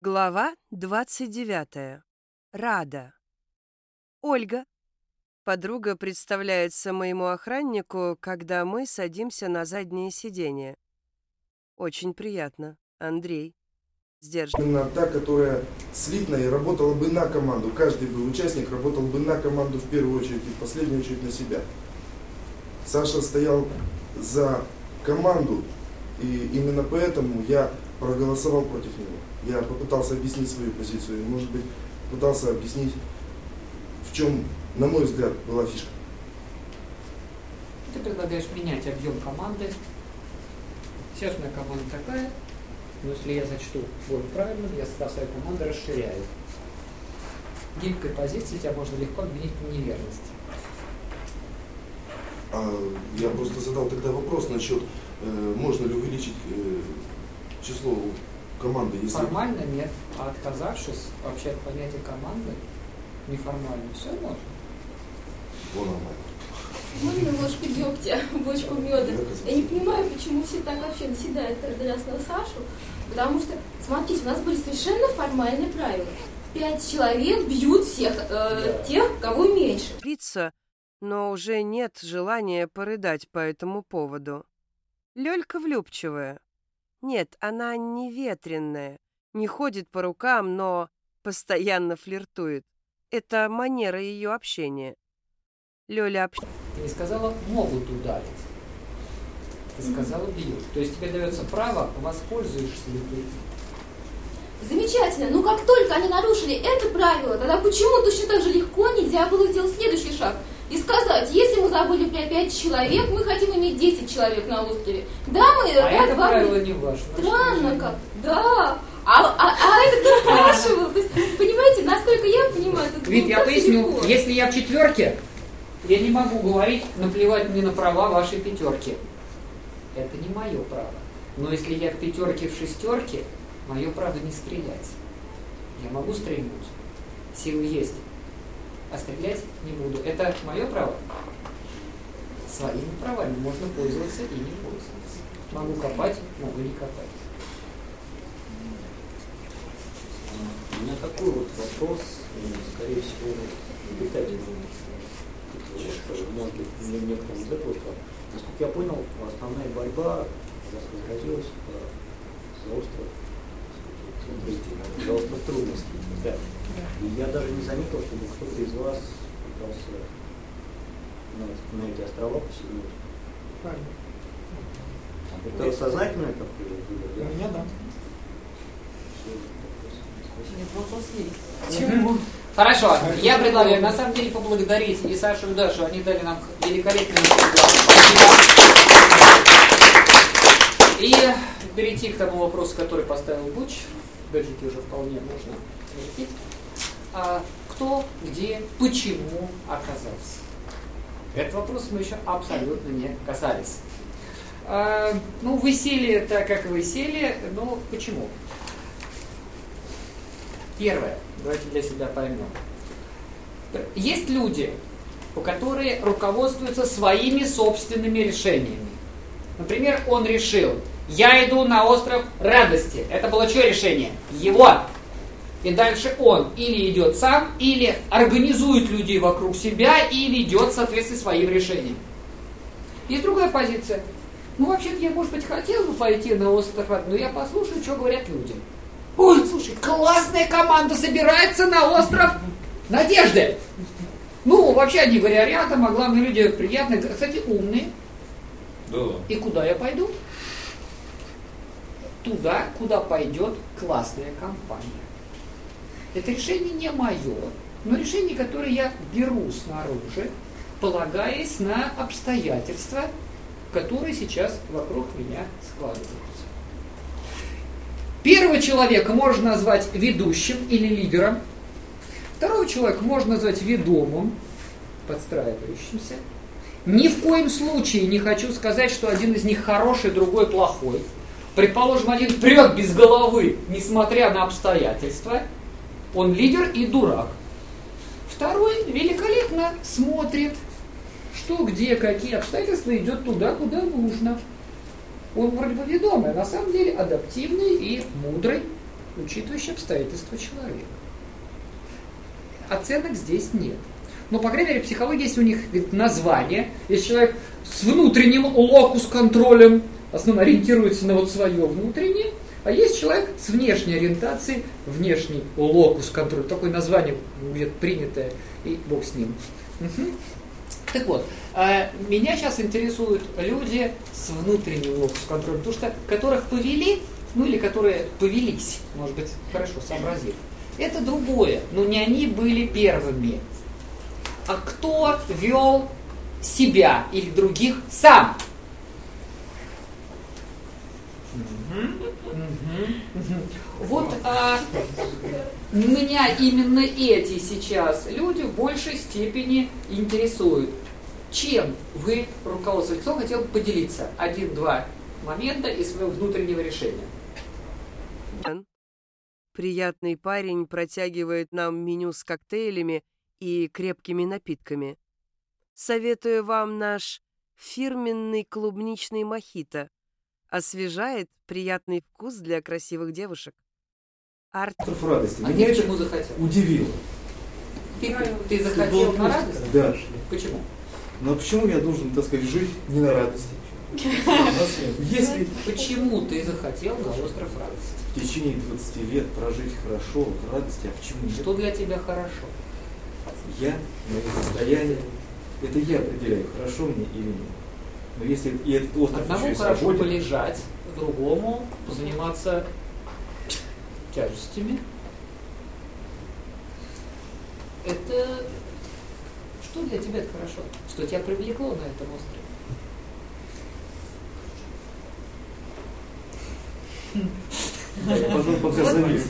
Глава 29. Рада. Ольга. Подруга представляется моему охраннику, когда мы садимся на заднее сиденье. Очень приятно. Андрей. Сдержанно. Именно та, которая слитно и работала бы на команду. Каждый бы участник работал бы на команду в первую очередь и в последнюю очередь на себя. Саша стоял за команду, и именно поэтому я проголосовал против него. Я попытался объяснить свою позицию, может быть, пытался объяснить, в чем, на мой взгляд, была фишка. Ты предлагаешь менять объем команды. Сейчас у меня команда такая, но если я зачту более правильно, я состав своей команды расширяю. Гибкой позиции тебя можно легко обвинить в неверности. Я просто задал тогда вопрос насчет, можно ли увеличить число команды, если... Формально нет, а отказавшись вообще от понятия команды, неформально, все можно. Вон она. Можно ложку дегтя, бочку меда. Я не понимаю, почему все так вообще наседают каждый раз на Сашу. Потому что, смотрите, у нас были совершенно формальные правила. 5 человек бьют всех тех, кого меньше. Но уже нет желания порыдать по этому поводу. Лёлька влюбчивая. Нет, она не ветреная, не ходит по рукам, но постоянно флиртует. Это манера ее общения. Лёля Ты не сказала «могут ударить». Ты сказала «бьют». То есть тебе дается право, воспользуешься ли ты. Замечательно. Но как только они нарушили это правило, тогда почему точно так же легко нельзя было сделать следующий шаг? И сказать, если мы забыли про 5 человек, мы хотим иметь 10 человек на острове. Да, мы... это правило не ваше. Странно как. Да. А это кто спрашивал? То есть, понимаете, насколько я понимаю, это Вид, я поясню, легко. если я в четверке, я не могу говорить, наплевать мне на права вашей пятерки. Это не мое право. Но если я в пятерке, в шестерке, мое право не стрелять. Я могу стрельнуть. Силы есть. А стрелять не буду. Это мое право. Своими правами можно пользоваться и не пользоваться. Могу копать, могу не копать. У меня такой вот вопрос, скорее всего, детальный. Может быть, некоторым запросто. Насколько я понял, основная борьба у вас разразилась за остров трудностей. Да. И я даже не заметил, чтобы кто-то из вас пытался на эти острова поселить. Правильно. Это сознательно как-то выбор? У меня да. Нет, вопрос есть. Почему? Хорошо, я предлагаю на самом деле поблагодарить и Сашу, и Дашу. Они дали нам великолепный материал. И перейти к тому вопросу, который поставил Буч. Гаджеты уже вполне можно залепить. Кто, где, почему оказался? Этот вопрос мы еще абсолютно не касались. Вы сели так, как вы сели, но почему? Первое, давайте для себя поймем. Есть люди, которые руководствуются своими собственными решениями. Например, он решил, я иду на остров радости. Это было чье решение? Его. И дальше он или идет сам, или организует людей вокруг себя и ведет в соответствии с своим решением. Есть другая позиция. Вообще-то я, может быть, хотел бы пойти на остров радости, но я послушаю, что говорят люди. Ой, слушай, классная команда собирается на остров Надежды. Вообще они варианты, а главное, люди приятные, кстати, умные. Да. И куда я пойду? Туда, куда пойдет классная компания. Это решение не мое, но решение, которое я беру снаружи, полагаясь на обстоятельства, которые сейчас вокруг меня складываются. Первого человека можно назвать ведущим или лидером. Второго человека можно назвать ведомым, подстраивающимся. Ни в коем случае не хочу сказать, что один из них хороший, другой плохой. Предположим, один прет без головы, несмотря на обстоятельства. Он лидер и дурак. Второй великолепно смотрит, что, где, какие обстоятельства, идет туда, куда нужно. Он вроде бы ведомый, а на самом деле адаптивный и мудрый. учитывающий обстоятельства человека. Оценок здесь нет. Но, по крайней мере, в психологии есть у них название. Есть человек с внутренним локус-контролем, основно ориентируется на вот свое внутреннее, а есть человек с внешней ориентацией, внешний локус-контроль. Такое название где-то принятое, и бог с ним. Угу. Так вот, меня сейчас интересуют люди с внутренним локус-контролем, потому что которых повели, ну или которые повелись, может быть, хорошо сообразив. Это другое, но не они были первыми. А кто вел себя или других сам? Вот меня именно эти сейчас люди в большей степени интересуют. Чем вы руководствуетесь? Кто хотел поделиться? 1-2 момента из своего внутреннего решения. Приятный парень протягивает нам меню с коктейлями и крепкими напитками. Советую вам наш фирменный клубничный мохито. Освежает приятный вкус для красивых девушек. Остров радости. А Меня ты это почему захотел? удивило. Ты захотел на радость? Да. Почему? Но почему я должен, так сказать, жить не на радости? Если Почему ты захотел на остров радости? в течение 20 лет прожить хорошо в радости, а почему нет? Что для тебя хорошо? Я, мое состояние, это я определяю, хорошо мне или нет. Но если и этот остров Одному еще и хорошо свободен, полежать, другому заниматься тяжестями. Это что для тебя это хорошо? Что тебя привлекло на этом острове? да, я, пожалуй, пока завис.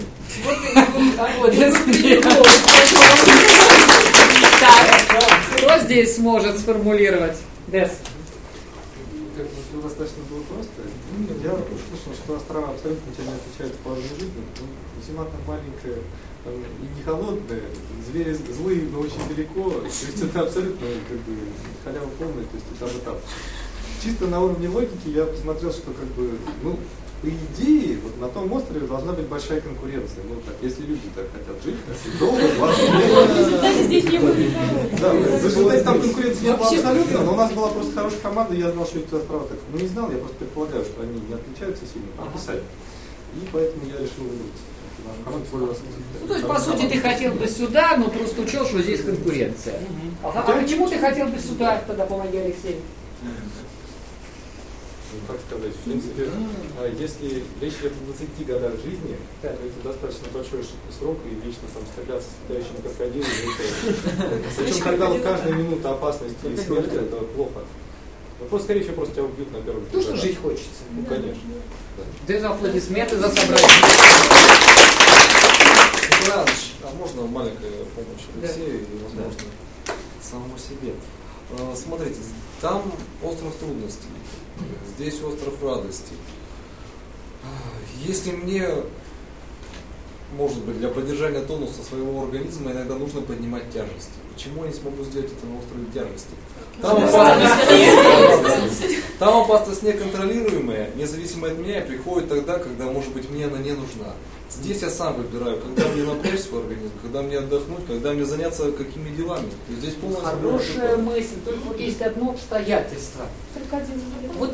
Так, кто здесь сможет сформулировать? Дес. Как бы все достаточно было просто. Я услышал, что острова абсолютно тебя не отличаются по жизни. Зима там маленькая и не холодная, звери злые, но очень далеко. То есть это абсолютно как бы халява полная, то есть и там, и там. Чисто на уровне логики я посмотрел, что как бы, ну, по идее, вот на том острове должна быть большая конкуренция. Ну так, если люди так хотят жить, долго, 20 лет. Даже здесь не было никого. Да, в результате там конкуренции не было абсолютно, но у нас была просто хорошая команда, я знал, что эти острова так. Ну не знал, я просто предполагаю, что они не отличаются сильно, прописали. И поэтому я решил выбрать. Ну, то есть, по сути, ты хотел бы сюда, но просто учел, что здесь конкуренция. А почему ты хотел бы сюда, тогда помоги, Алексей? Как сказать, в принципе, если речь идет о 20 годах жизни, то это достаточно большой срок, и вечно там скакаться с летающими крокодилами. Причем, когда вот каждая минута опасности и смерти, это плохо. Ну, просто, скорее всего, просто тебя убьют на первом То, что жить хочется. Ну, конечно. Ты за аплодисменты, за собрание. Иванович, а можно маленькая помощь Алексею и, возможно, самому себе? Смотрите, там остров трудностей, здесь остров радости. Если мне, может быть, для поддержания тонуса своего организма иногда нужно поднимать тяжести, почему я не смогу сделать это на острове тяжести? Там опасность неконтролируемая, независимо от меня, и приходит тогда, когда, может быть, мне она не нужна. Здесь я сам выбираю, когда мне напрячь свой организм, когда мне отдохнуть, когда мне заняться какими делами. То есть здесь полностью... Хорошая мысль, только вот есть одно обстоятельство. Только один. Вот,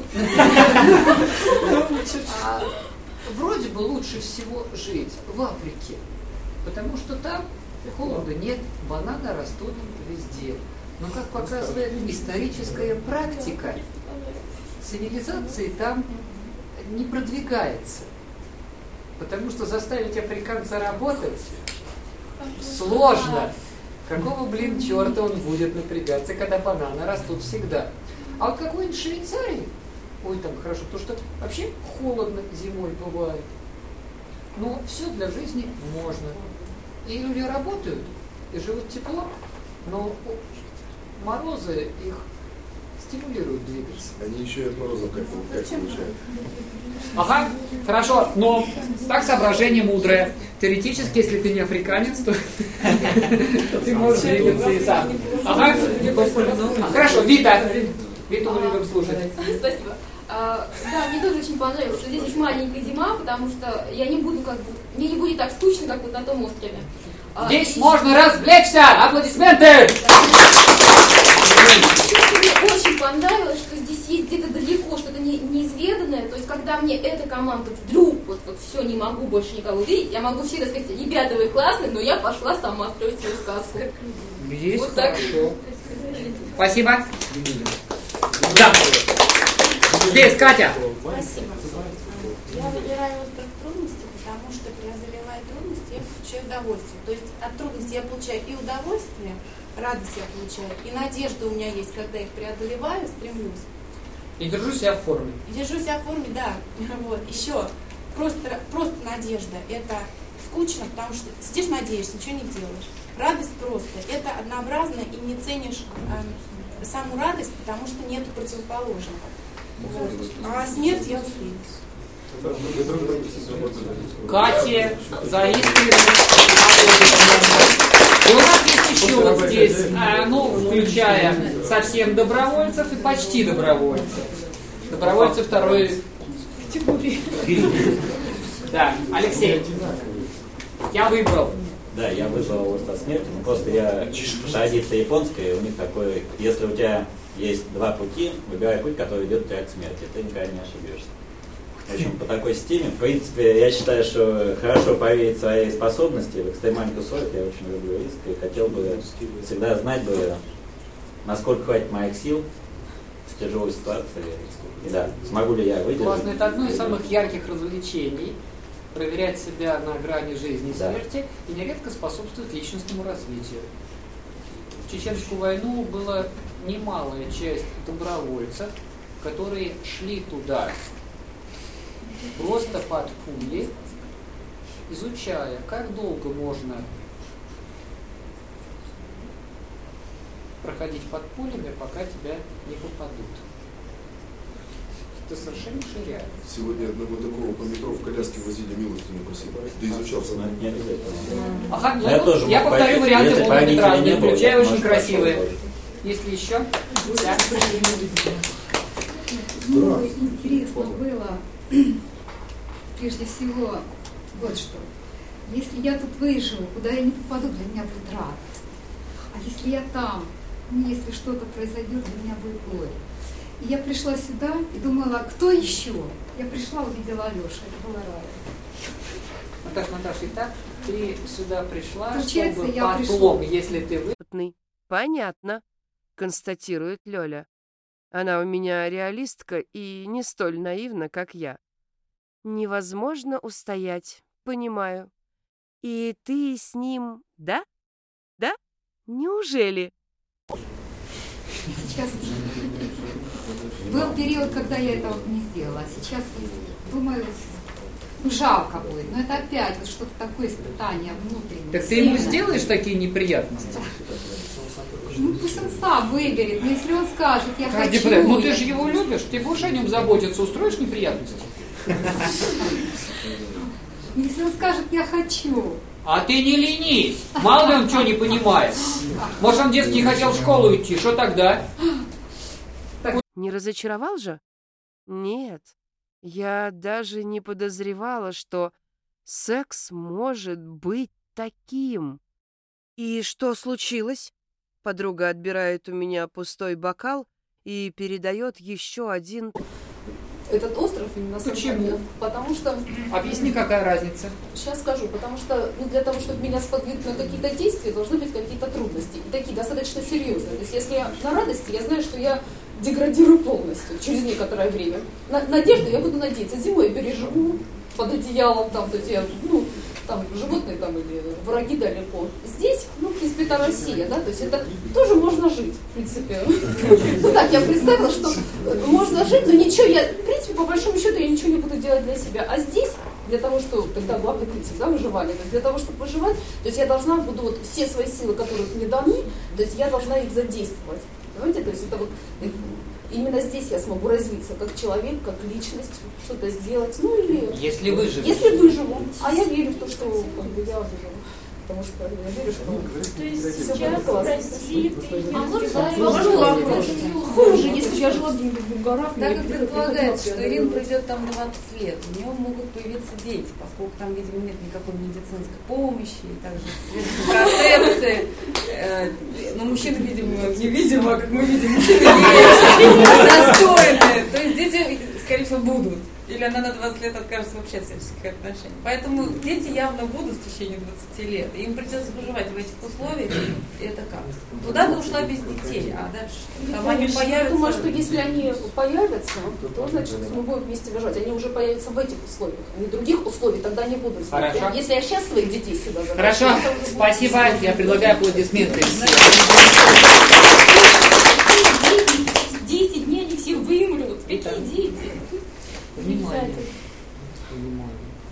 вроде бы лучше всего жить в Африке, потому что там холода нет, бананы растут везде. Но, как показывает историческая практика, цивилизации там не продвигается. Потому что заставить африканца работать сложно. Какого, черта он будет напрягаться, когда бананы растут всегда. А вот какой-нибудь Швейцарии, ой, там хорошо, потому что вообще холодно зимой бывает. Но все для жизни можно. И люди работают, и живут тепло, но морозы их стимулируют двигаться. Они еще и от мороза как получают. Ага, хорошо, но так соображение мудрое. Теоретически, если ты не африканец, то ты можешь двигаться и сам. Ага, хорошо, Вита. Виту мы любим слушать. Спасибо. Да, мне тоже очень понравилось, что здесь есть маленькая зима, потому что я не буду мне не будет так скучно, как вот на том острове. Здесь можно развлечься! Аплодисменты! Мне очень понравилось, что здесь есть где-то далеко что-то неизведанное. То есть, когда мне эта команда вдруг вот все, не могу больше никого видеть, я могу всегда сказать: ребята, вы классные, но я пошла сама строить свою сказку. Есть, вот так. Хорошо. Спасибо. Да. Здесь Катя. Спасибо. Я выбираю остров трудности, потому что, преодолевая трудности, я получаю удовольствие. То есть от трудностей я получаю и удовольствие, радость я получаю, и надежда у меня есть, когда их преодолеваю, стремлюсь. И держу себя в форме. Держу себя в форме, да. Вот. Еще просто надежда. Это скучно, потому что сидишь, надеешься, ничего не делаешь. Радость просто. Это однообразно, и не ценишь саму радость, потому что нет противоположного. Вот. А смерть я успею. Катя, заискивает. И у нас есть еще вот здесь, включая совсем добровольцев и почти добровольцев. Добровольцы второй категории. Да, Алексей, я выбрал. Да, я выбрал остров смерти, но просто традиция японская, у них такое, если у тебя есть два пути, выбирай путь, который ведет тебя к смерти, ты никогда не ошибешься. В общем, по такой системе, в принципе, я считаю, что хорошо поверить в свои способности, в экстремальных условиях я очень люблю риск и хотел бы всегда знать насколько хватит моих сил в тяжелой ситуации. И да, смогу ли я выдержать. Классно, это одно из самых ярких развлечений. Проверять себя на грани жизни и смерти, и нередко способствует личностному развитию. В Чеченскую войну была немалая часть добровольцев, которые шли туда просто под пули, изучая, как долго можно проходить под пулями, пока тебя не попадут. Это совершенно реально. Сегодня одного такого по метро в коляске возили, милостыню просили. Да изучался. Не обязательно. Ага, я повторю варианты, могут быть разные, включая очень красивые. Если еще? Да. Ну, интересно было, прежде всего, вот что. Если я тут выживу, куда я не попаду, для меня будет радость. А если я там, если что-то произойдет, для меня будет горе. И я пришла сюда и думала, кто еще? Я пришла, увидела Алешу, это было рада. Наташа, итак, ты сюда пришла, получается, чтобы потом, если ты вы... Понятно, констатирует Лёля. Она у меня реалистка и не столь наивна, как я. Невозможно устоять, понимаю. И ты с ним, да? Да? Неужели? Сейчас был период, когда я этого не сделала, а сейчас думаю, жалко будет. Но это опять вот что-то такое испытание внутреннее. Так ты ему сделаешь такие неприятности? Ну пусть он сам выберет, но если он скажет, я хочу... Ну ты же его любишь, ты будешь о нем заботиться, устроишь неприятности? Если он скажет, я хочу... А ты не ленись, мало ли он что не понимает. Может, он в детстве не хотел в школу идти, что тогда? Не разочаровал же? Нет, я даже не подозревала, что секс может быть таким. И что случилось? Подруга отбирает у меня пустой бокал и передает еще один. Этот остров именно Почему? Потому что... Объясни, какая разница. Сейчас скажу, потому что для того, чтобы меня сподвигнуть на какие-то действия, должны быть какие-то трудности. И такие достаточно серьезные. То есть если я на радости, я знаю, что я деградирую полностью через некоторое время. Надежду я буду надеяться. Зимой я переживу под одеялом, там, то есть я, там животные там или враги далеко. Здесь, в принципе, это Россия, да, то есть это тоже можно жить, в принципе. Ну так, я представила, что можно жить, но ничего, в принципе, по большому счету, я ничего не буду делать для себя. А здесь, для того, чтобы, тогда главный принцип, да, выживания, то есть для того, чтобы выживать, то есть я должна буду вот все свои силы, которые мне даны, то есть я должна их задействовать. Понимаете, то есть это вот именно здесь я смогу развиться как человек, как личность, что-то сделать, или... Если выживешь. Если выживу. А я верю в то, что я выживу. потому что я верю, что То есть всё сейчас будет классно. в России Можно вопрос? Хуже, если бы я жила где-нибудь в горах. Так мне как бы предполагается, приходилось, что я Ирина бы- придет там на 20 лет, у нее могут появиться дети, поскольку там, видимо, нет никакой медицинской помощи, и также средств контрацепции. Но мужчины, видимо, невидимо, а как мы видим, мужчины есть, достойные. То есть дети, скорее всего, будут. Или она на 20 лет откажется вообще от всяческих отношений. Поэтому дети явно будут в течение 20 лет. И им придется выживать в этих условиях. И это как? Туда ты ушла без детей, а дальше что? Там они Конечно, появятся. я думаю, что если они появятся, то значит мы будем вместе выживать. Они уже появятся в этих условиях. Они других условий тогда не будут. Хорошо. Если я сейчас своих детей сюда заберу, Хорошо, это уже будет спасибо. сложно. Я предлагаю аплодисменты. 10 дней они все вымрут. Какие дети? Внимание. Внимание.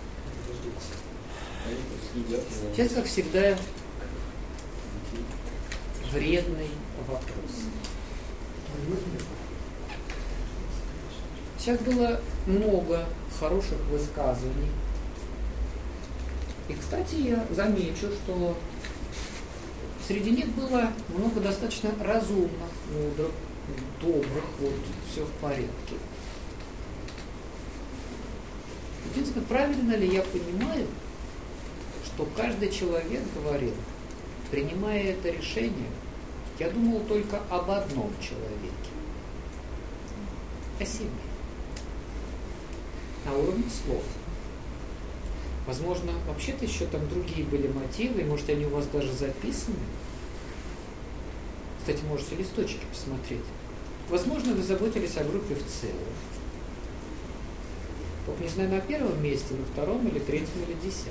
Сейчас, как всегда, вредный вопрос. Сейчас было много хороших высказываний. И, кстати, я замечу, что среди них было много достаточно разумных, мудрых, добрых, вот, все в порядке. Единственное, правильно ли я понимаю, что каждый человек говорил, принимая это решение, я думал только об одном человеке, о себе, на уровне слов. Возможно, вообще-то еще там другие были мотивы, и может они у вас даже записаны. Кстати, можете листочки посмотреть. Возможно, вы заботились о группе в целом. Только не знаю, на первом месте, на втором или третьем или десятом.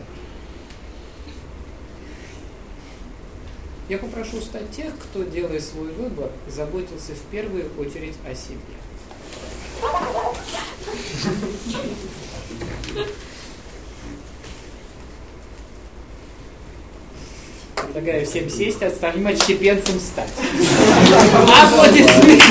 Я попрошу встать тех, кто, делая свой выбор, заботился в первую очередь о себе. Предлагаю всем сесть, а остальным отщепенцам встать. Аплодисменты!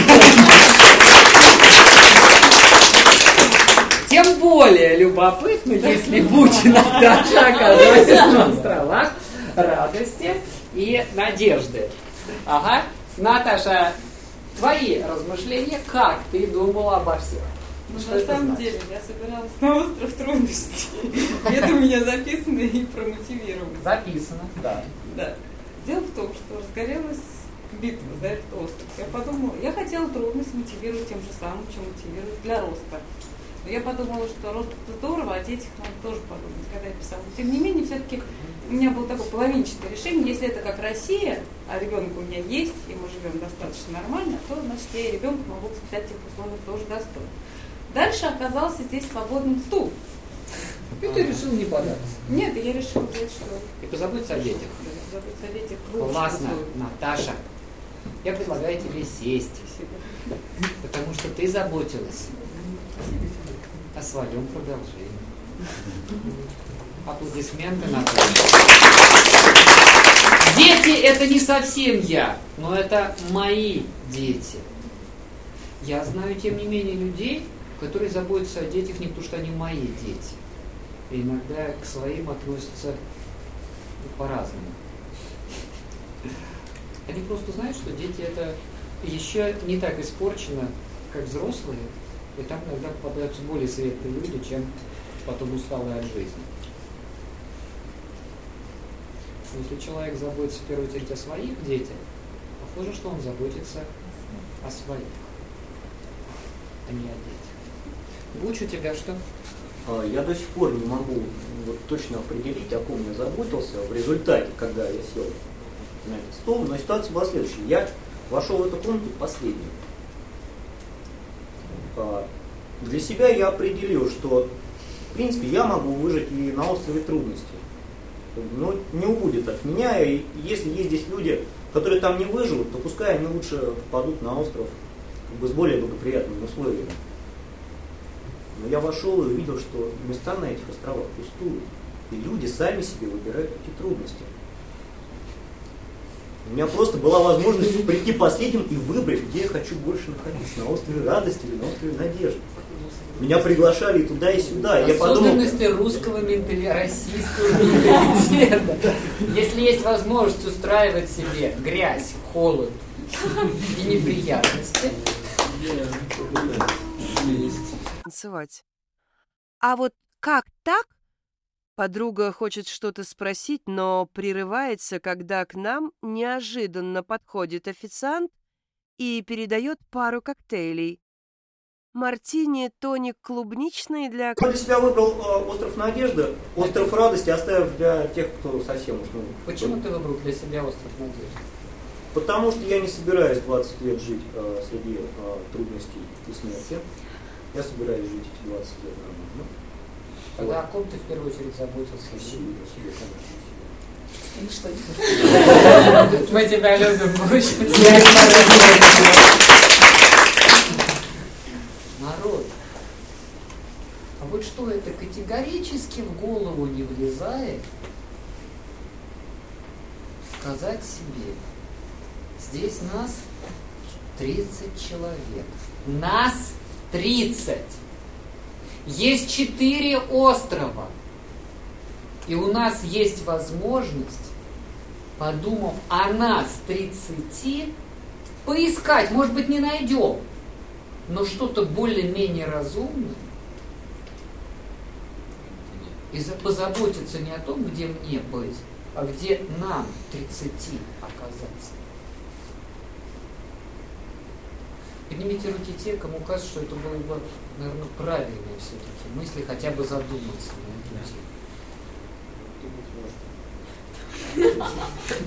Тем более любопытно, если Бучина Даша оказалась на островах радости и надежды. Ага. Наташа, твои размышления, как ты думала обо всем? Ну, Что на это самом значит? деле, я собиралась на остров трудностей. И это у меня записано и промотивировано. Записано, да. Да. Дело в том, что разгорелась битва за этот остров. Я подумала, я хотела трудность мотивировать тем же самым, чем мотивировать для роста. Но я подумала, что рост это здорово, о детях надо тоже подумать, когда я писала. Тем не менее, все-таки у меня было такое половинчатое решение. Если это как Россия, а ребенок у меня есть, и мы живем достаточно нормально, то, значит, я и ребенка могу воспитать в тех условиях тоже достойно. Дальше оказался здесь свободным стул. И ты решил не податься. Нет, я решила взять, что... И позаботиться о детях. Позаботиться о детях. Классно, Наташа. Я предлагаю тебе сесть. Потому что ты заботилась о своем продолжении. Аплодисменты, Наташа. Дети — это не совсем я, но это мои дети. Я знаю, тем не менее, людей, которые заботятся о детях не потому, что они мои дети. И иногда к своим относятся по-разному. Они просто знают, что дети это еще не так испорчено, как взрослые, и там иногда попадаются более светлые люди, чем потом усталые от жизни. Если человек заботится в первую очередь о своих детях, похоже, что он заботится о своих, а не о детях. Буч, у тебя что? Я до сих пор не могу вот точно определить, о ком я заботился в результате, когда я сел на этот стол, но ситуация была следующая. Я вошел в эту комнату последним. Для себя я определил, что в принципе я могу выжить и на острове трудностей. Но не убудет от меня, и если есть здесь люди, которые там не выживут, то пускай они лучше попадут на остров с более благоприятными условиями. Но я вошел и увидел, что места на этих островах пустуют. И люди сами себе выбирают эти трудности. У меня просто была возможность прийти последним и выбрать, где я хочу больше находиться. На острове радости или на острове надежды. Меня приглашали и туда, и сюда. И я подумал, Особенности русского менталитета, российского менталитета. Верно. Если есть возможность устраивать себе грязь, холод и неприятности. Танцевать. А вот как так? Подруга хочет что-то спросить, но прерывается, когда к нам неожиданно подходит официант и передает пару коктейлей. Мартини, тоник клубничный для... Я для себя выбрал остров Надежды, остров радости, оставив для тех, кто совсем уж... Почему ты выбрал для себя остров Надежды? Потому что я не собираюсь 20 лет жить среди трудностей и смерти. Я собираюсь жить эти 20 лет нормально. Тогда о ком ты в первую очередь заботился? Себе, конечно. Мы тебя любим больше. Народ, а вот что это категорически в голову не влезает сказать себе, здесь нас 30 человек. Нас 30! Есть 4 острова. И у нас есть возможность, подумав о нас 30, поискать, может быть, не найдем, но что-то более-менее разумное. И позаботиться не о том, где мне быть, а где нам 30 оказаться. Поднимите руки те, кому кажется, что это было бы, наверное, правильнее все-таки мысли, хотя бы задуматься на эту тему.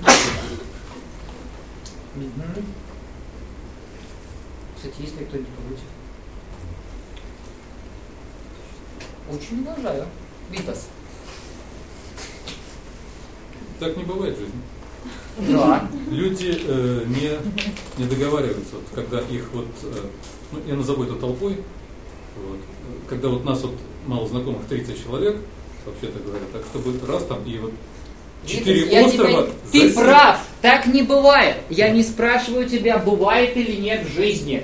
Кстати, есть ли кто-нибудь против? Очень уважаю. Витас. Так не бывает в жизни. Да. Люди не договариваются, вот, когда их вот, я назову это толпой, вот, когда вот нас вот мало знакомых 30 человек, вообще-то говоря, так чтобы раз там и вот 4 острова... Ты прав, так не бывает. Я не спрашиваю тебя, бывает или нет в жизни.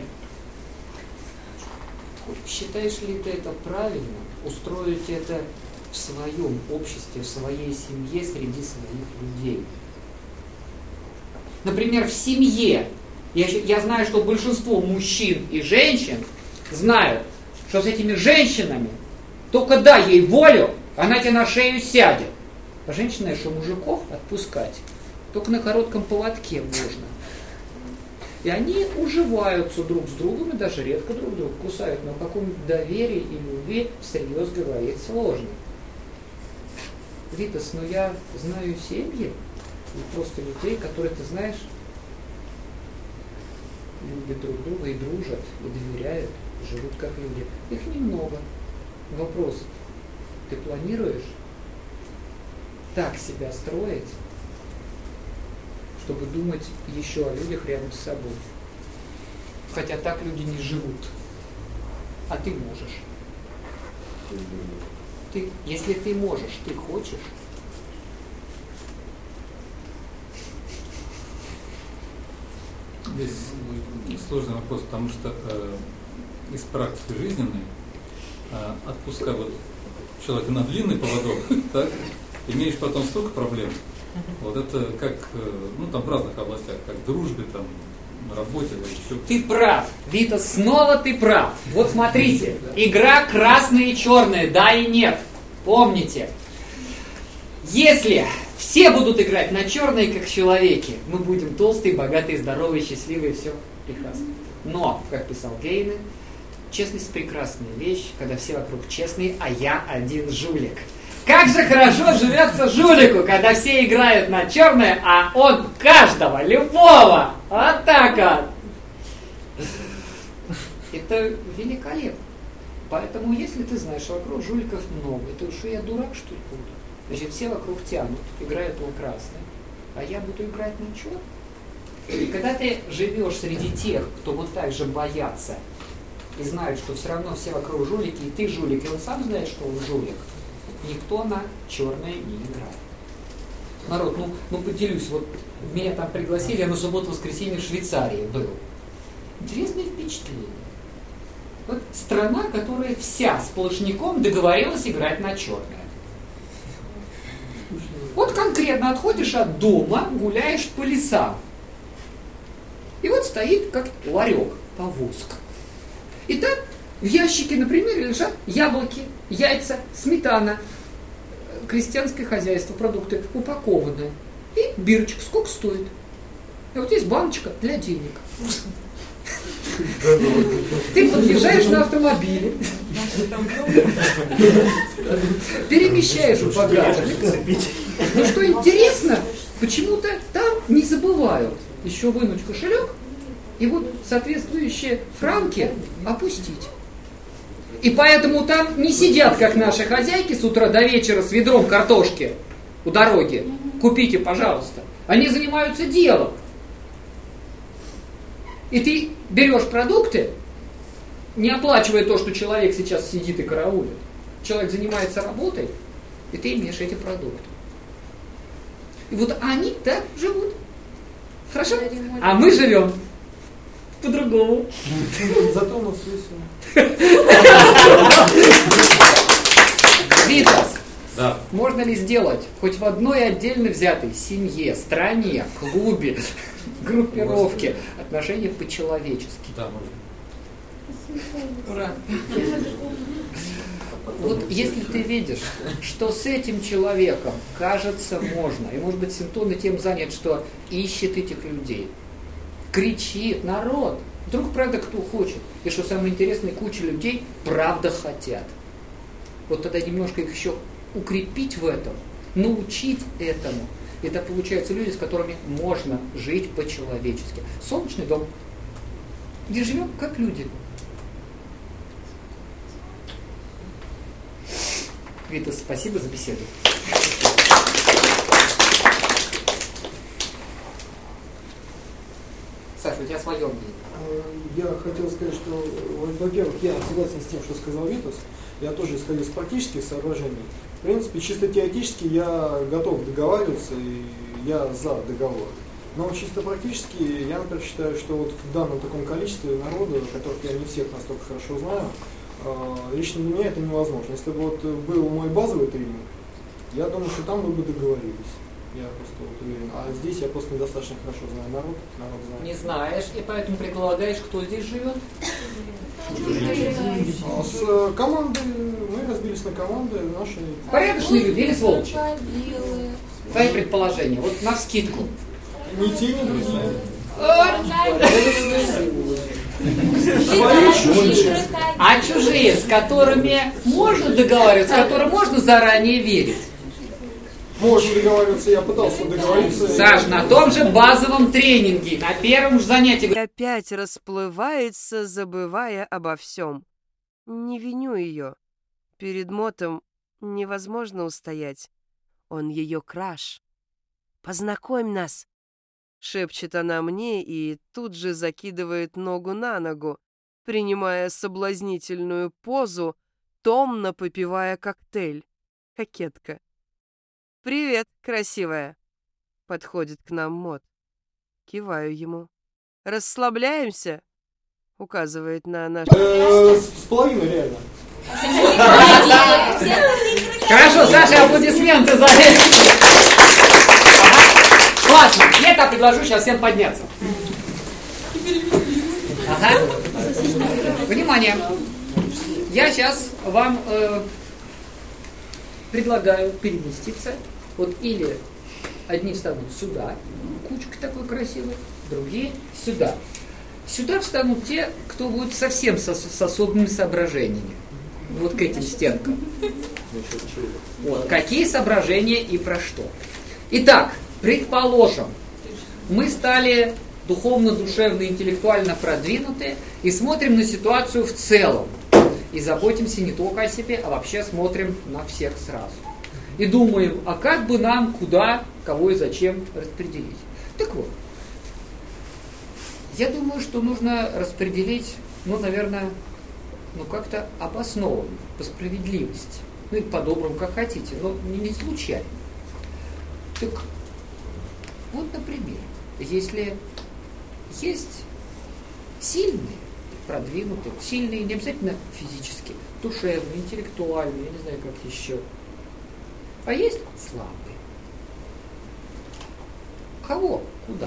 Считаешь ли ты это правильно? Устроить это в своем обществе, в своей семье, среди своих людей? Например, в семье. Я знаю, что большинство мужчин и женщин знают, что с этими женщинами только дай ей волю, она тебе на шею сядет. А женщина, что мужиков отпускать только на коротком поводке можно. И они уживаются друг с другом и даже редко друг друга кусают. Но о каком-нибудь доверии и любви всерьез говорить сложно. Витас, но я знаю семьи, и просто людей, которые, ты знаешь, любят друг друга и дружат, и доверяют, и живут как люди. Их немного. Вопрос, ты планируешь так себя строить, чтобы думать еще о людях рядом с собой? Хотя так люди не живут. А ты можешь. Если ты можешь, ты хочешь. Здесь сложный вопрос, потому что из практики жизненной, отпуская вот человека на длинный поводок, так, имеешь потом столько проблем. Вот это как, там в разных областях, как в дружбе, там, на работе, или еще. Ты прав, Витас, снова ты прав. Вот смотрите, игра красные и черные, да и нет. Помните, если все будут играть на черные, как человеки, мы будем толстые, богатые, здоровые, счастливые, все прекрасно. Но, как писал Гейне, честность прекрасная вещь, когда все вокруг честные, а я один жулик. Как же хорошо живется жулику, когда все играют на черное, а он каждого, любого. Вот так вот. Это великолепно. Поэтому, если ты знаешь, что вокруг жуликов много, это что, я дурак, что ли, буду? Значит, все вокруг тянут, играют на красное, а я буду играть на черное. И когда ты живешь среди тех, кто вот так же боятся, и знают, что все равно все вокруг жулики, и ты жулик, и он сам знает, что он жулик, никто на черное не играет. Народ, поделюсь, вот меня там пригласили, я на субботу-воскресенье в Швейцарии был. Интересное впечатление. Вот страна, которая вся сплошняком договорилась играть на черное. Вот конкретно отходишь от дома, гуляешь по лесам. И вот стоит как ларек, повозка. И там в ящике, например, лежат яблоки, яйца, сметана, крестьянское хозяйство, продукты упакованные. И бирочка сколько стоит? И вот здесь баночка для денег. Ты подъезжаешь на автомобиле, перемещаешь в багажник. Но что интересно, почему-то там не забывают еще вынуть кошелек и вот соответствующие франки опустить. И поэтому там не сидят, как наши хозяйки, с утра до вечера с ведром картошки у дороги. Купите, пожалуйста. Они занимаются делом. И ты берешь продукты, не оплачивая то, что человек сейчас сидит и караулит. Человек занимается работой, и ты имеешь эти продукты. И вот они так живут. Хорошо? А мы живем по-другому. Зато у нас весело. Витас, Да. можно ли сделать хоть в одной отдельно взятой семье, стране, клубе, группировке отношения по-человечески? Да, можно. Ура! Вот если ты видишь, что с этим человеком, кажется, можно, и может быть Синтон и тем занят, что ищет этих людей, кричит, народ, вдруг правда кто хочет, и что самое интересное, куча людей правда хотят. Вот тогда немножко их еще укрепить в этом, научить этому. Это получаются люди, с которыми можно жить по-человечески. Солнечный дом, где живем как люди. Витас, спасибо за беседу. Саша, у тебя свое мнение. Я хотел сказать, что, во-первых, я согласен с тем, что сказал Витас. Я тоже исходил из практических соображений. В принципе, чисто теоретически я готов договариваться, и я за договор. Но чисто практически я, например, считаю, что вот в данном таком количестве народа, которых я не всех настолько хорошо знаю, лично для меня это невозможно. Если бы вот был мой базовый тренинг, я думаю, что там мы бы договорились. Я просто вот уверен. А здесь я просто недостаточно хорошо знаю народ знает. Не знаешь, и поэтому предполагаешь, кто здесь живет? С командой, мы разбились на команды наши. Порядочные люди или сволочи? Твои предположения, вот навскидку. Ни те, ни другие. А чужие, с которыми можно договариваться, с которыми можно заранее верить? Можно договариваться, я пытался договориться. Саш, на том же базовом тренинге, на первом же занятии. И опять расплывается, забывая обо всем. Не виню ее. Перед Мотом невозможно устоять. Он ее краш. «Познакомь нас!» — шепчет она мне и тут же закидывает ногу на ногу, принимая соблазнительную позу, томно попивая коктейль. Кокетка. «Привет, красивая!» — подходит к нам Мот. Киваю ему. «Расслабляемся?» — указывает на наш... С половиной реально. Хорошо, Саша, аплодисменты за это. Классно. Я предложу сейчас всем подняться. Ага. Внимание. Я сейчас вам предлагаю переместиться. Вот или одни встанут сюда, кучкой такой красивой, другие сюда. Сюда встанут те, кто будет совсем с особыми соображениями. Вот к этим стенкам. Вот. Какие соображения и про что. Итак, предположим, мы стали духовно, душевно, интеллектуально продвинуты и смотрим на ситуацию в целом. И заботимся не только о себе, а вообще смотрим на всех сразу. И думаем, а как бы нам, куда, кого и зачем распределить. Так вот, я думаю, что нужно распределить, наверное, как-то обоснованно, по справедливости. И по-доброму, как хотите, но не случайно. Так вот, например, если есть сильные, продвинутые, сильные не обязательно физически, душевные, интеллектуальные, я не знаю, как еще. А есть слабые. Кого? Куда?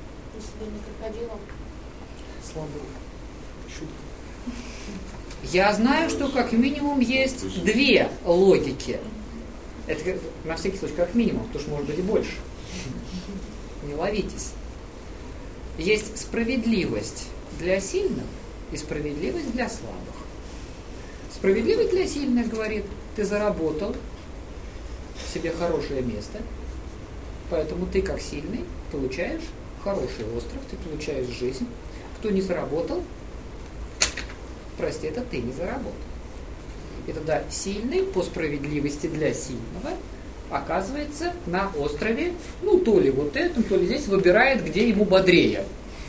Я знаю, что как минимум есть две логики. Это на всякий случай как минимум, потому что может быть и больше. Не ловитесь. Есть справедливость для сильных и справедливость для слабых. Справедливость для сильных говорит: ты заработал себе хорошее место, поэтому ты как сильный получаешь хороший остров, ты получаешь жизнь. Кто не заработал, прости, это ты не заработал. И тогда сильный по справедливости для сильного оказывается на острове, ну то ли вот этом, то ли здесь, выбирает, где ему бодрее.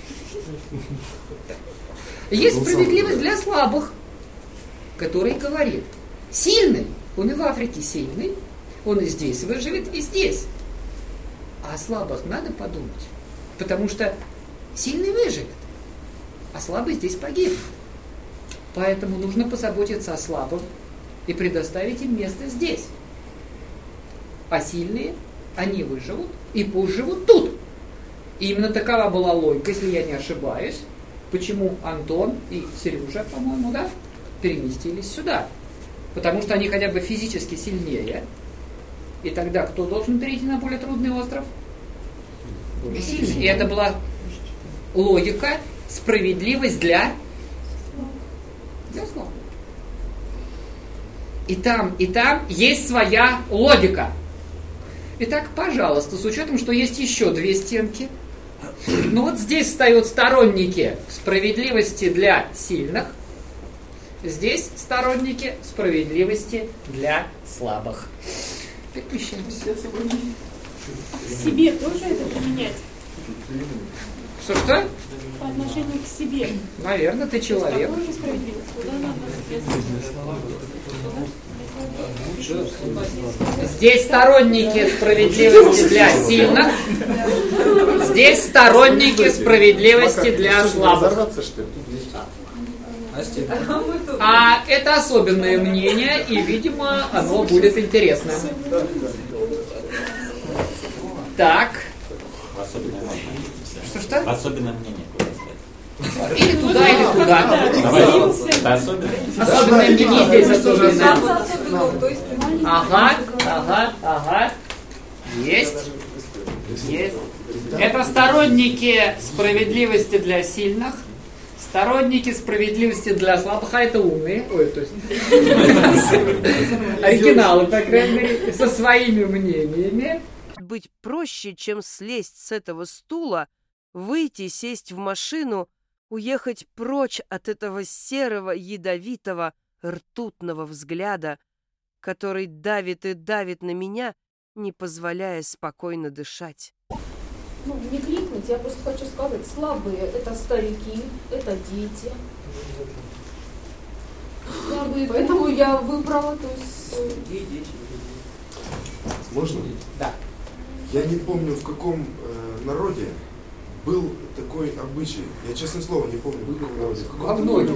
Есть справедливость для слабых, который говорит: сильный, он и в Африке сильный, он и здесь выживет, и здесь. А о слабых надо подумать, потому что сильный выживет, а слабый здесь погибнет. Поэтому нужно позаботиться о слабых и предоставить им место здесь. А сильные, они выживут и пусть живут тут. И именно такова была логика, если я не ошибаюсь, почему Антон и Сережа, по-моему, да, переместились сюда. Потому что они хотя бы физически сильнее. И тогда кто должен перейти на более трудный остров? Более сильный. И это была логика, справедливость для слабых. И там есть своя логика. Итак, пожалуйста, с учетом, что есть еще две стенки, ну вот здесь встают сторонники справедливости для сильных, здесь сторонники справедливости для слабых. Перемещаемся. Себе тоже это применять? Что? По отношению к себе. Наверное, ты человек. Такую же справедливость. Куда надо Здесь сторонники справедливости для сильных, здесь сторонники справедливости для слабых. А это особенное мнение, и, видимо, оно будет интересно. Так. Что? Особенное мнение. Или туда, или туда. Это особенное. Особенное мнение здесь особенное. Ага. Есть. Это сторонники справедливости для сильных, сторонники справедливости для слабых, а это умные. Ой, то есть оригиналы, по крайней мере, со своими мнениями. Быть проще, чем слезть с этого стула, выйти, сесть в машину, уехать прочь от этого серого, ядовитого, ртутного взгляда, который давит и давит на меня, не позволяя спокойно дышать. Ну, не крикнуть, я просто хочу сказать, слабые – это старики, это дети. Слабые, поэтому я выбрала, то есть... Можно? Да. Я не помню, в каком народе был такой обычай. Я, честное слово, не помню, в каком народе. Во многих.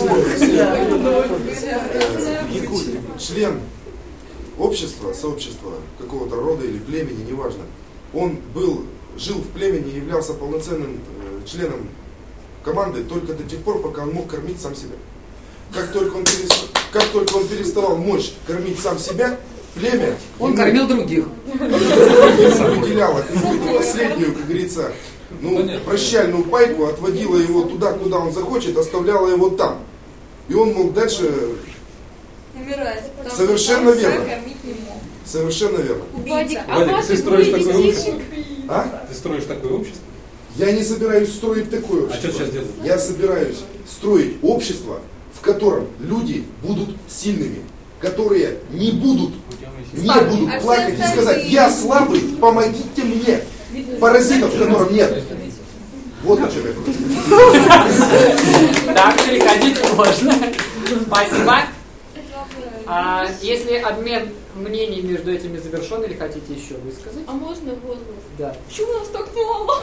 Член общества, сообщества, какого-то рода или племени, неважно, он жил в племени и являлся полноценным членом команды только до тех пор, пока он мог кормить сам себя. Как только он переставал мочь кормить сам себя, племя... Он кормил других. Выделяло какую-то последнюю, как говорится, прощальную пайку, отводила его туда, куда он захочет, оставляла его там. И он мог дальше... Умирать. Совершенно верно. Совершенно верно. Вадик, ты строишь такое общество? А? Ты строишь такое общество? Я не собираюсь строить такое общество. А что сейчас делать? Я собираюсь строить общество, в котором люди будут сильными, которые не будут плакать и сказать: я слабый, помогите мне. Паразитов, в котором нет. Вот о чем я говорю. Так, переходить можно. Спасибо. А если обмен мнений между этими завершен, или хотите еще высказать? А можно возглас? Да. Почему нас так мало?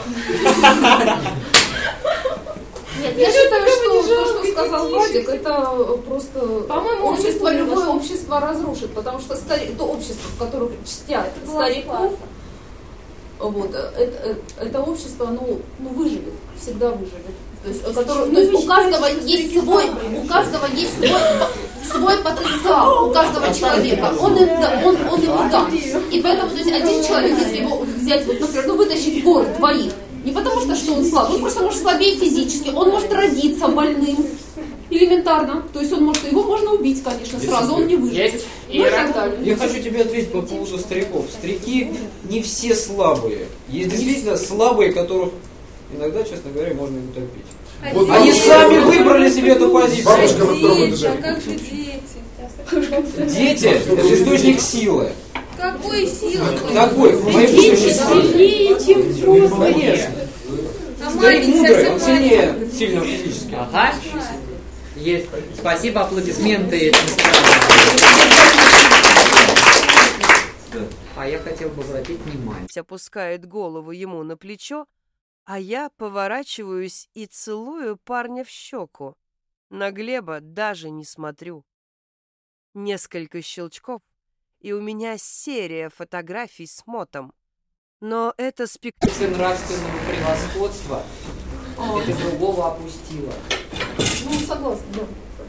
Нет, я считаю, что то, что сказал Вадик, это просто... По-моему, общество, любое общество разрушит, потому что то общество, в которое чтят стариков, вот, это общество, оно выживет, всегда выживет. То есть, у каждого есть свой потенциал, у каждого человека, он ему дан. И поэтому, то есть, один человек, если его взять, вот, например, вытащить город двоих, не потому что он слаб, он просто может слабее физически, он может родиться больным, элементарно. То есть его можно убить, конечно, сразу, он не выживет. Я хочу тебе ответить по поводу стариков. Старики не все слабые. Есть действительно слабые, которых иногда, честно говоря, можно и утопить. Вот они сами выбрали себе эту позицию. Бабушка во втором этаже. А как же дети? Дети – это источник силы. Какой силы? Какой? Дети сильнее, чем взрослые. Конечно. А Старик мудрый, он маленький сильнее сильного физически. Ага. Есть. Спасибо, аплодисменты. А я хотел бы обратить внимание. Опускает голову ему на плечо, а я поворачиваюсь и целую парня в щеку. На Глеба даже не смотрю. Несколько щелчков, и у меня серия фотографий с мотом. Но это спектакль Нравственного превосходства это другого опустило. Согласна, да.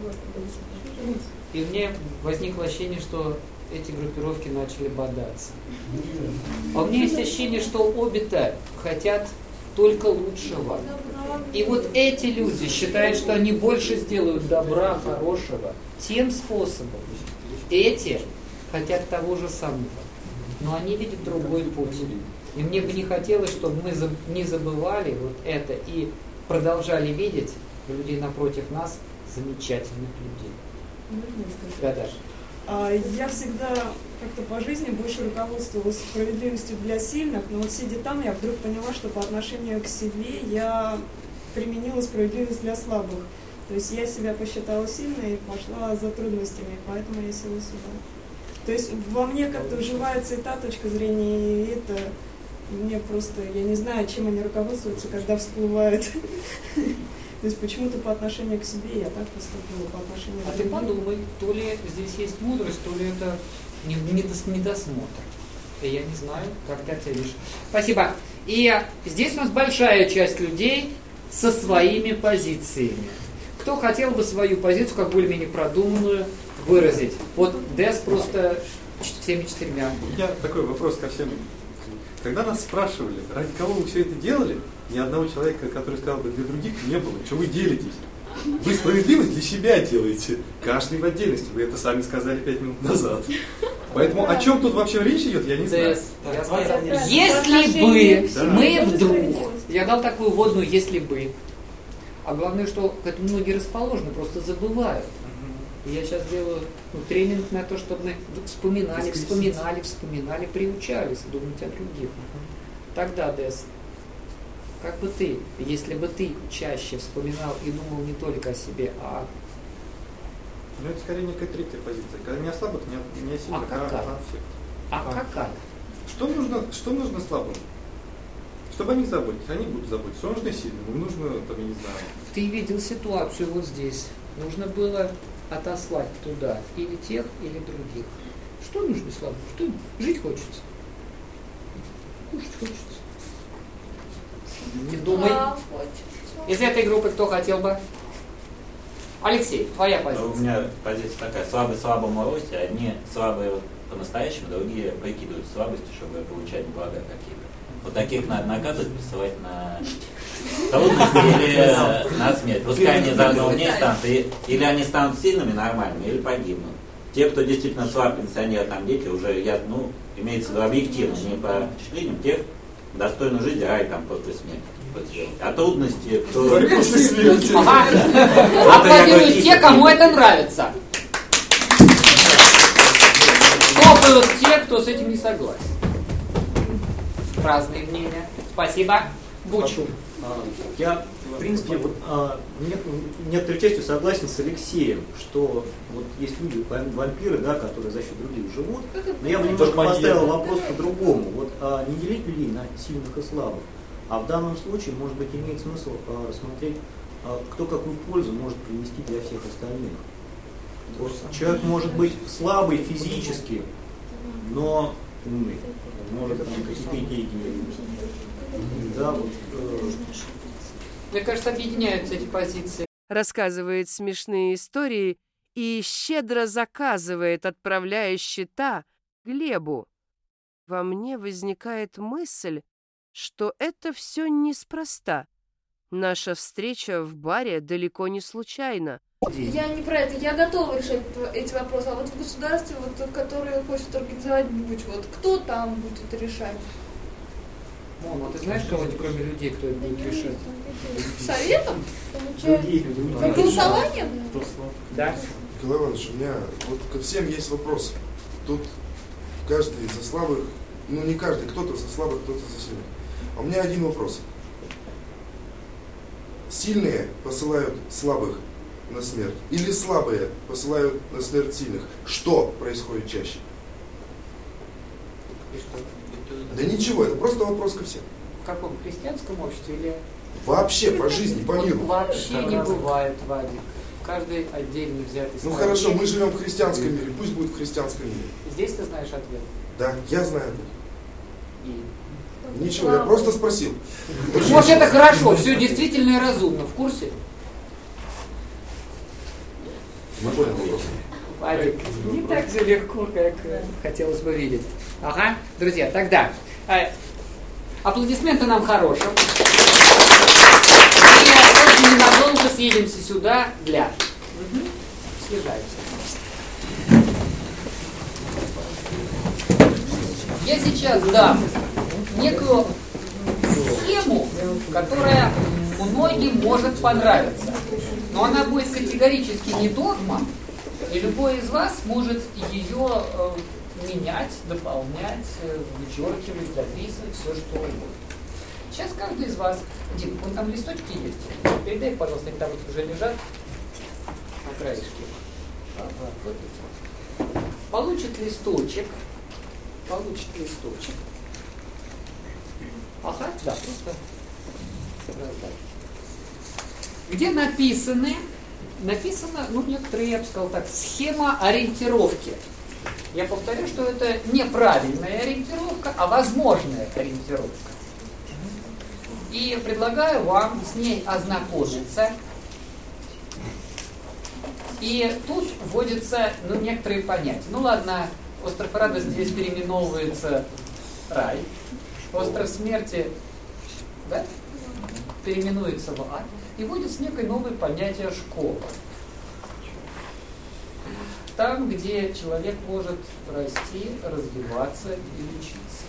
И мне возникло ощущение, что эти группировки начали бодаться. А у меня есть ощущение, что обе-то хотят только лучшего. И вот эти люди считают, что они больше сделают добра, хорошего тем способом. Эти хотят того же самого, но они видят другой путь. И мне бы не хотелось, чтобы мы не забывали вот это и продолжали видеть людей напротив нас, замечательных людей. Да, Даша. Я всегда как-то по жизни больше руководствовалась справедливостью для сильных, но вот сидя там, я вдруг поняла, что по отношению к себе я применила справедливость для слабых. То есть я себя посчитала сильной и пошла за трудностями, поэтому я села сюда. То есть во мне как-то вживается и та точка зрения, и это мне просто, я не знаю, чем они руководствуются, когда всплывают. То есть почему-то по отношению к себе я так поступила, по отношению к другим. А ты подумай, то ли здесь есть мудрость, то ли это недосмотр. И я не знаю, как ты оценишь. Спасибо. И здесь у нас большая часть людей со своими позициями. Кто хотел бы свою позицию, как более-менее продуманную, выразить? Вот Дес просто всеми четырьмя. У меня такой вопрос ко всем. Когда нас спрашивали, ради кого вы все это делали, ни одного человека, который сказал бы, для других не было. Что вы делитесь? Вы справедливость для себя делаете. Каждый в отдельности. Вы это сами сказали 5 минут назад. Поэтому о чем тут вообще речь идет, я не знаю. Если бы мы вдруг... Я дал такую вводную «если бы». А главное, что к этому многие расположены, просто забывают. И я сейчас делаю тренинг на то, чтобы мы вспоминали, приучались думать о других. Тогда, Дес, как бы ты, если бы ты чаще вспоминал и думал не только о себе, а... Ну, это скорее некая третья позиция. Когда не о слабых, не о сильных, о всех. Как? Что нужно слабым? Чтобы они заботились, они будут заботиться. Что нужно сильным? Нужно, там, я не знаю. Ты видел ситуацию вот здесь. Нужно было отослать туда или тех, или других. Что нужно слабым? Что жить хочется? Кушать хочется. Не думай. Из этой группы кто хотел бы? Алексей, твоя позиция. У меня позиция такая. Слабый слабому росте. Одни слабые по-настоящему, другие прикидывают слабости, чтобы получать блага какие-то. Вот таких надо наказывать, посылать на трудности или на смерть. Пускай они заодно не станут, или они станут сильными, нормальными, или погибнут. Те, кто действительно слаб, пенсионеры, там дети, уже, имеется в виду объективно, не по впечатлениям, тех достойную жизнь, рай там после смерти. А трудности, кто... Аплодируют те, кому это нравится. Хлопают те, кто с этим не согласен. Разные мнения. Спасибо. Буч. Я, в принципе, некоторой частью согласен с Алексеем, что вот есть люди, вампиры, да, которые за счет других живут. Но я бы немножко поставил вопрос по-другому. Вот не делить людей на сильных и слабых. А в данном случае, может быть, имеет смысл смотреть, кто какую пользу может принести для всех остальных. Вот человек может быть слабый физически, но умный. Может там какие-то идейки. Да, вот. Мне кажется, объединяются эти позиции. Рассказывает смешные истории и щедро заказывает, отправляя счета Глебу. Во мне возникает мысль, что это все неспроста. Наша встреча в баре далеко не случайна. Я не про это. Я готова решать эти вопросы. А вот в государстве, вот, которое хочет организовать Буч, вот кто там будет решать? Мама, ты знаешь кого-нибудь, кроме людей, кто это будет решать? Советом? Голосованием? Да. Николай Иванович, у меня вот ко всем есть вопрос. Тут каждый за слабых, ну не каждый, кто-то за слабых, кто-то за сильных. А у меня один вопрос. Сильные посылают слабых на смерть или слабые посылают на смерть сильных? Что происходит чаще? Да ничего, это просто вопрос ко всем. В каком христианском обществе или... Вообще, по жизни, по миру. Вообще не бывает, Вадик. Каждый отдельно взятый. Ну хорошо, мы живем в христианском мире, пусть будет в христианском мире. Здесь ты знаешь ответ? Да, я знаю ответ. И? Ничего, я просто спросил. Может, это хорошо, все действительно и разумно. В курсе? Не понял вопрос. Вадик, не так же легко, как хотелось бы видеть. Ага, друзья, тогда аплодисменты нам хорошим. И очень ненадолго съедемся сюда для... Съезжаются. Я сейчас дам некую схему, которая многим может понравиться. Но она будет категорически не догма, и любой из вас может ее менять, дополнять, вычеркивать, дописывать, все что угодно. Сейчас каждый из вас, Дим, вон там листочки есть, передай, пожалуйста, они там вот уже лежат на краешке. Вот эти. Получит листочек. Ага, да, просто раздать. Где написано, ну, некоторые, я бы сказал так, схема ориентировки. Я повторю, что это неправильная ориентировка, а возможная ориентировка. И предлагаю вам с ней ознакомиться. И тут вводятся, ну, некоторые понятия. Ну ладно, остров радости здесь переименовывается рай. Остров смерти, да, переименуется в ад. И вводится некое новое понятие школа. Там, где человек может расти, развиваться и учиться.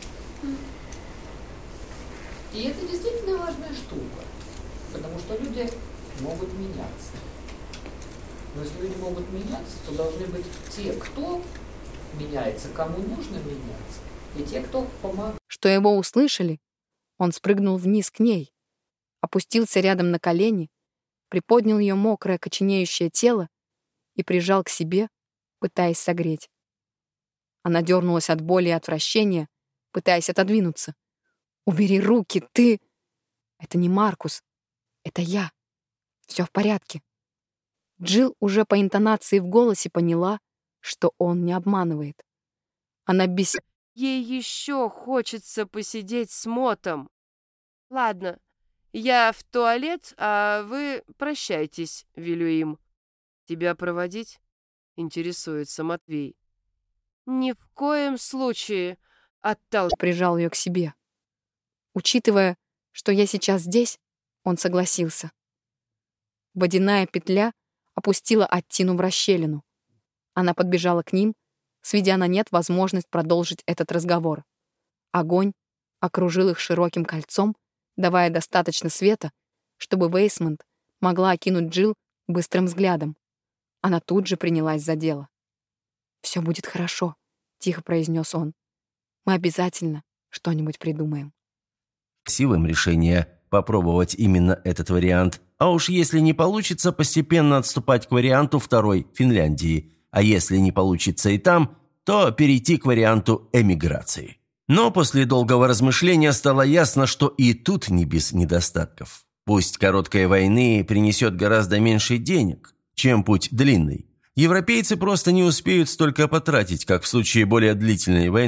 И это действительно важная штука, потому что люди могут меняться. Но если люди могут меняться, то должны быть те, кто меняется, кому нужно меняться, и те, кто помогает. Что его услышали, он спрыгнул вниз к ней, опустился рядом на колени, приподнял ее мокрое, коченеющее тело и прижал к себе, пытаясь согреть. Она дернулась от боли и отвращения, пытаясь отодвинуться. «Убери руки, ты...» «Это не Маркус, это я. Все в порядке». Джилл уже по интонации в голосе поняла, что он не обманывает. Она Ей еще хочется посидеть с Мотом. Ладно, я в туалет, а вы прощайтесь, велю им. Тебя проводить? Интересуется Матвей. Ни в коем случае. Прижал ее к себе. Учитывая, что я сейчас здесь, он согласился. Водяная петля опустила Аттину в расщелину. Она подбежала к ним, сведя на нет возможность продолжить этот разговор. Огонь окружил их широким кольцом, давая достаточно света, чтобы Вейсмонт могла окинуть Джилл быстрым взглядом. Она тут же принялась за дело. «Все будет хорошо», — тихо произнес он. «Мы обязательно что-нибудь придумаем». Красивым решение попробовать именно этот вариант, а уж если не получится, постепенно отступать к варианту второй Финляндии, а если не получится и там, то перейти к варианту эмиграции. Но после долгого размышления стало ясно, что и тут не без недостатков. Пусть короткая войны принесет гораздо меньше денег, чем путь длинный. Европейцы просто не успеют столько потратить, как в случае более длительной войны.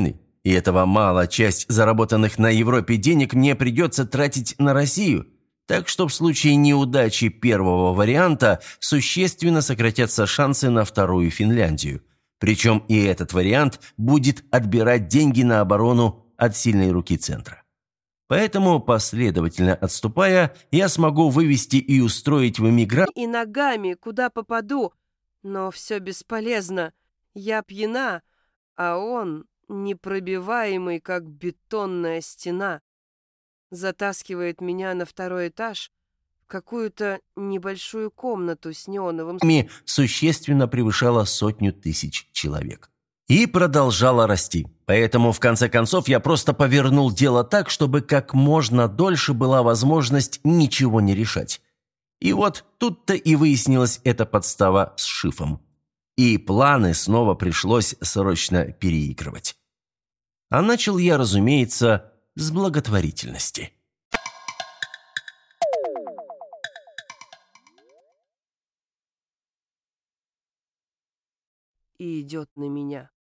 И этого мало, часть заработанных на Европе денег мне придется тратить на Россию. Так что в случае неудачи первого варианта существенно сократятся шансы на вторую Финляндию. Причем и этот вариант будет отбирать деньги на оборону от сильной руки центра. Поэтому, последовательно отступая, я смогу вывести и устроить в эмиграцию и ногами, куда попаду. Но все бесполезно. Я пьяна, а он непробиваемый, как бетонная стена. Затаскивает меня на второй этаж в какую-то небольшую комнату с неоновым... существенно превышала 100 000 человек. И продолжала расти. Поэтому, в конце концов, я просто повернул дело так, чтобы как можно дольше была возможность ничего не решать. И вот тут-то и выяснилась эта подстава с Шифом. И планы снова пришлось срочно переигрывать. А начал я, разумеется, с благотворительности. И идет на меня.